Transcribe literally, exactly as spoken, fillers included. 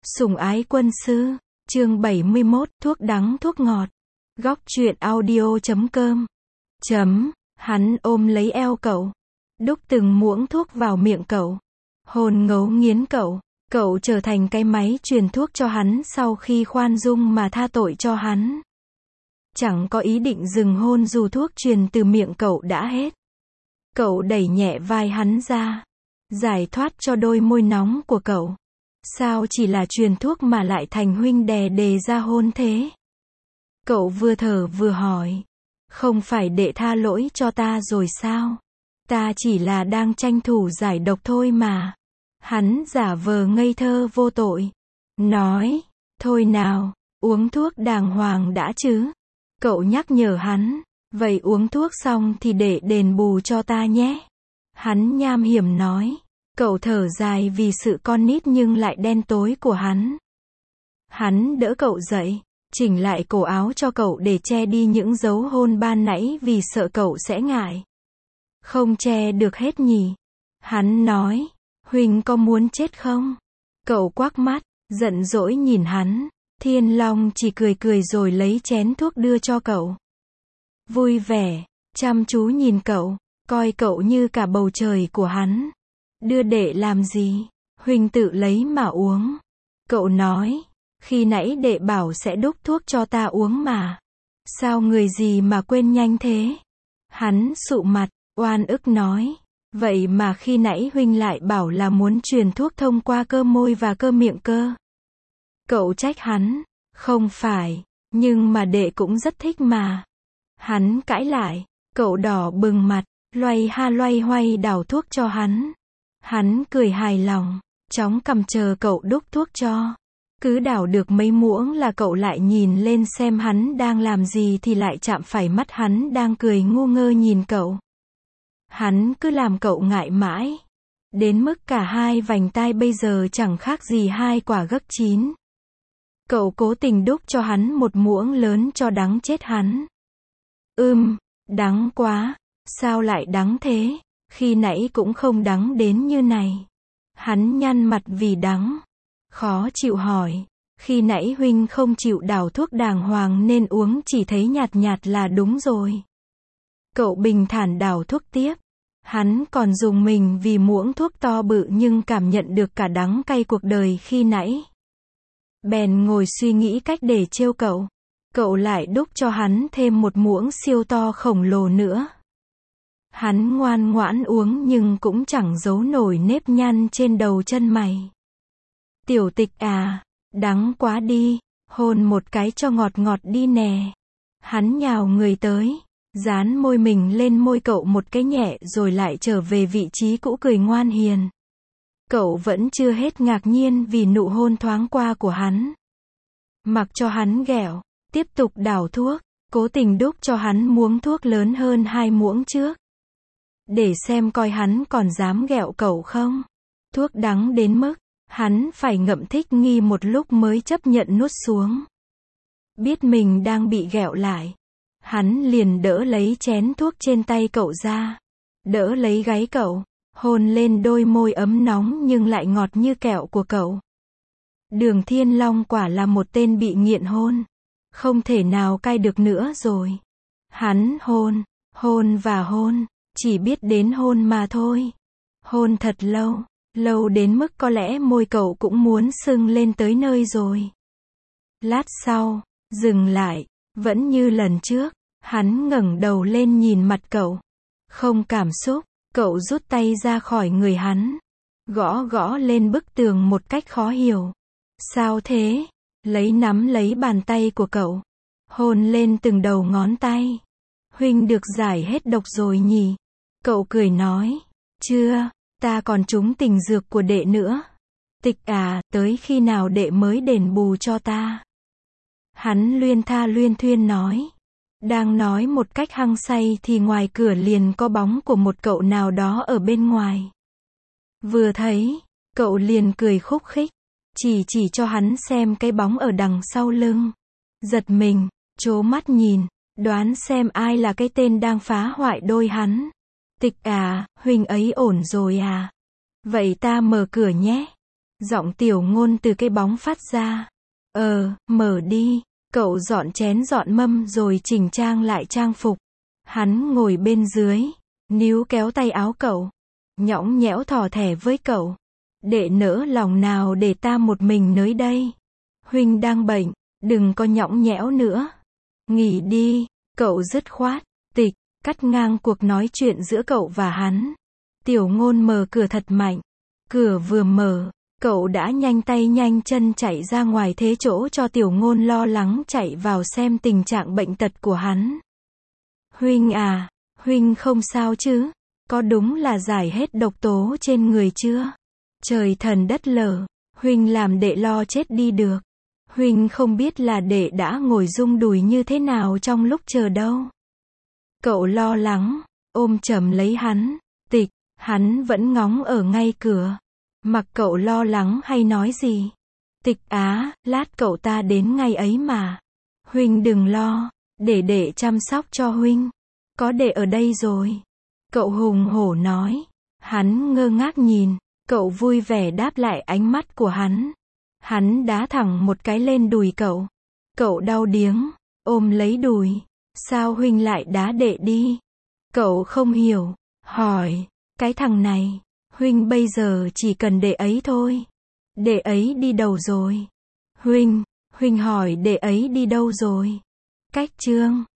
Sủng ái quân sư, chương bảy mươi mốt, thuốc đắng thuốc ngọt. Góc truyện audio chấm com. Chấm, hắn ôm lấy eo cậu, đúc từng muỗng thuốc vào miệng cậu, hôn ngấu nghiến cậu, cậu trở thành cái máy truyền thuốc cho hắn sau khi khoan dung mà tha tội cho hắn. Chẳng có ý định dừng hôn dù thuốc truyền từ miệng cậu đã hết. Cậu đẩy nhẹ vai hắn ra, giải thoát cho đôi môi nóng của cậu. Sao chỉ là truyền thuốc mà lại thành huynh đè đề ra hôn thế? Cậu vừa thở vừa hỏi. Không phải đệ tha lỗi cho ta rồi sao? Ta chỉ là đang tranh thủ giải độc thôi mà. Hắn giả vờ ngây thơ vô tội. Nói, thôi nào, uống thuốc đàng hoàng đã chứ. Cậu nhắc nhở hắn, vậy uống thuốc xong thì để đền bù cho ta nhé. Hắn nham hiểm nói. Cậu thở dài vì sự con nít nhưng lại đen tối của hắn. Hắn đỡ cậu dậy, chỉnh lại cổ áo cho cậu để che đi những dấu hôn ban nãy vì sợ cậu sẽ ngại. Không che được hết nhỉ? Hắn nói, huynh có muốn chết không? Cậu quắc mắt, giận dỗi nhìn hắn. Thiên Long chỉ cười cười rồi lấy chén thuốc đưa cho cậu. Vui vẻ, chăm chú nhìn cậu, coi cậu như cả bầu trời của hắn. Đưa đệ làm gì? Huynh tự lấy mà uống. Cậu nói, khi nãy đệ bảo sẽ đúc thuốc cho ta uống mà. Sao người gì mà quên nhanh thế? Hắn sụ mặt, oan ức nói. Vậy mà khi nãy huynh lại bảo là muốn truyền thuốc thông qua cơ môi và cơ miệng cơ. Cậu trách hắn, không phải, nhưng mà đệ cũng rất thích mà. Hắn cãi lại, cậu đỏ bừng mặt, loay ha loay hoay đảo thuốc cho hắn. Hắn cười hài lòng, chóng cầm chờ cậu đúc thuốc cho. Cứ đảo được mấy muỗng là cậu lại nhìn lên xem hắn đang làm gì thì lại chạm phải mắt hắn đang cười ngu ngơ nhìn cậu. Hắn cứ làm cậu ngại mãi. Đến mức cả hai vành tai bây giờ chẳng khác gì hai quả gấc chín. Cậu cố tình đúc cho hắn một muỗng lớn cho đắng chết hắn. Ưm, đắng quá, sao lại đắng thế? Khi nãy cũng không đắng đến như này. Hắn nhăn mặt vì đắng. Khó chịu hỏi. Khi nãy huynh không chịu đảo thuốc đàng hoàng nên uống chỉ thấy nhạt nhạt là đúng rồi. Cậu bình thản đảo thuốc tiếp. Hắn còn dùng mình vì muỗng thuốc to bự nhưng cảm nhận được cả đắng cay cuộc đời khi nãy. Bèn ngồi suy nghĩ cách để trêu cậu. Cậu lại đúc cho hắn thêm một muỗng siêu to khổng lồ nữa. Hắn ngoan ngoãn uống nhưng cũng chẳng giấu nổi nếp nhăn trên đầu chân mày. Tiểu Tịch à, đắng quá đi, hôn một cái cho ngọt ngọt đi nè. Hắn nhào người tới, dán môi mình lên môi cậu một cái nhẹ rồi lại trở về vị trí cũ cười ngoan hiền. Cậu vẫn chưa hết ngạc nhiên vì nụ hôn thoáng qua của hắn. Mặc cho hắn ghẹo, tiếp tục đảo thuốc, cố tình đúc cho hắn muỗng thuốc lớn hơn hai muỗng trước. Để xem coi hắn còn dám ghẹo cậu không. Thuốc đắng đến mức, hắn phải ngậm thích nghi một lúc mới chấp nhận nuốt xuống. Biết mình đang bị ghẹo lại. Hắn liền đỡ lấy chén thuốc trên tay cậu ra. Đỡ lấy gáy cậu, hôn lên đôi môi ấm nóng nhưng lại ngọt như kẹo của cậu. Đường Thiên Long quả là một tên bị nghiện hôn. Không thể nào cai được nữa rồi. Hắn hôn, hôn và hôn. Chỉ biết đến hôn mà thôi. Hôn thật lâu, lâu đến mức có lẽ môi cậu cũng muốn sưng lên tới nơi rồi. Lát sau, dừng lại, vẫn như lần trước, hắn ngẩng đầu lên nhìn mặt cậu. Không cảm xúc, cậu rút tay ra khỏi người hắn. Gõ gõ lên bức tường một cách khó hiểu. Sao thế? Lấy nắm lấy bàn tay của cậu. Hôn lên từng đầu ngón tay. Huynh được giải hết độc rồi nhỉ? Cậu cười nói, chưa, ta còn trúng tình dược của đệ nữa. Tịch à, tới khi nào đệ mới đền bù cho ta? Hắn luyên tha luyên thuyên nói. Đang nói một cách hăng say thì ngoài cửa liền có bóng của một cậu nào đó ở bên ngoài. Vừa thấy, cậu liền cười khúc khích, chỉ chỉ cho hắn xem cái bóng ở đằng sau lưng. Giật mình, trố mắt nhìn, đoán xem ai là cái tên đang phá hoại đôi hắn. Tịch à, huynh ấy ổn rồi à? Vậy ta mở cửa nhé. Giọng Tiểu Ngôn từ cái bóng phát ra. Ờ, mở đi. Cậu dọn chén dọn mâm rồi chỉnh trang lại trang phục. Hắn ngồi bên dưới, níu kéo tay áo cậu, nhõng nhẽo thỏ thẻ với cậu. Đệ nỡ lòng nào để ta một mình nơi đây. Huynh đang bệnh, đừng có nhõng nhẽo nữa. Nghỉ đi, cậu dứt khoát. Tịch, cắt ngang cuộc nói chuyện giữa cậu và hắn. Tiểu Ngôn mở cửa thật mạnh. Cửa vừa mở, cậu đã nhanh tay nhanh chân chạy ra ngoài thế chỗ cho Tiểu Ngôn lo lắng chạy vào xem tình trạng bệnh tật của hắn. Huynh à, Huynh không sao chứ? Có đúng là giải hết độc tố trên người chưa? Trời thần đất lở, Huynh làm đệ lo chết đi được. Huynh không biết là đệ đã ngồi rung đùi như thế nào trong lúc chờ đâu. Cậu lo lắng, ôm chầm lấy hắn. Tịch, hắn vẫn ngóng ở ngay cửa. Mặc cậu lo lắng hay nói gì. Tịch á, lát cậu ta đến ngay ấy mà. Huynh đừng lo, để đệ chăm sóc cho Huynh. Có đệ ở đây rồi. Cậu hùng hổ nói. Hắn ngơ ngác nhìn, cậu vui vẻ đáp lại ánh mắt của hắn. Hắn đá thẳng một cái lên đùi cậu. Cậu đau điếng, ôm lấy đùi. Sao Huynh lại đá đệ đi? Cậu không hiểu, hỏi, cái thằng này, Huynh bây giờ chỉ cần đệ ấy thôi. Đệ ấy đi đâu rồi? Huynh, Huynh hỏi đệ ấy đi đâu rồi? Cách chương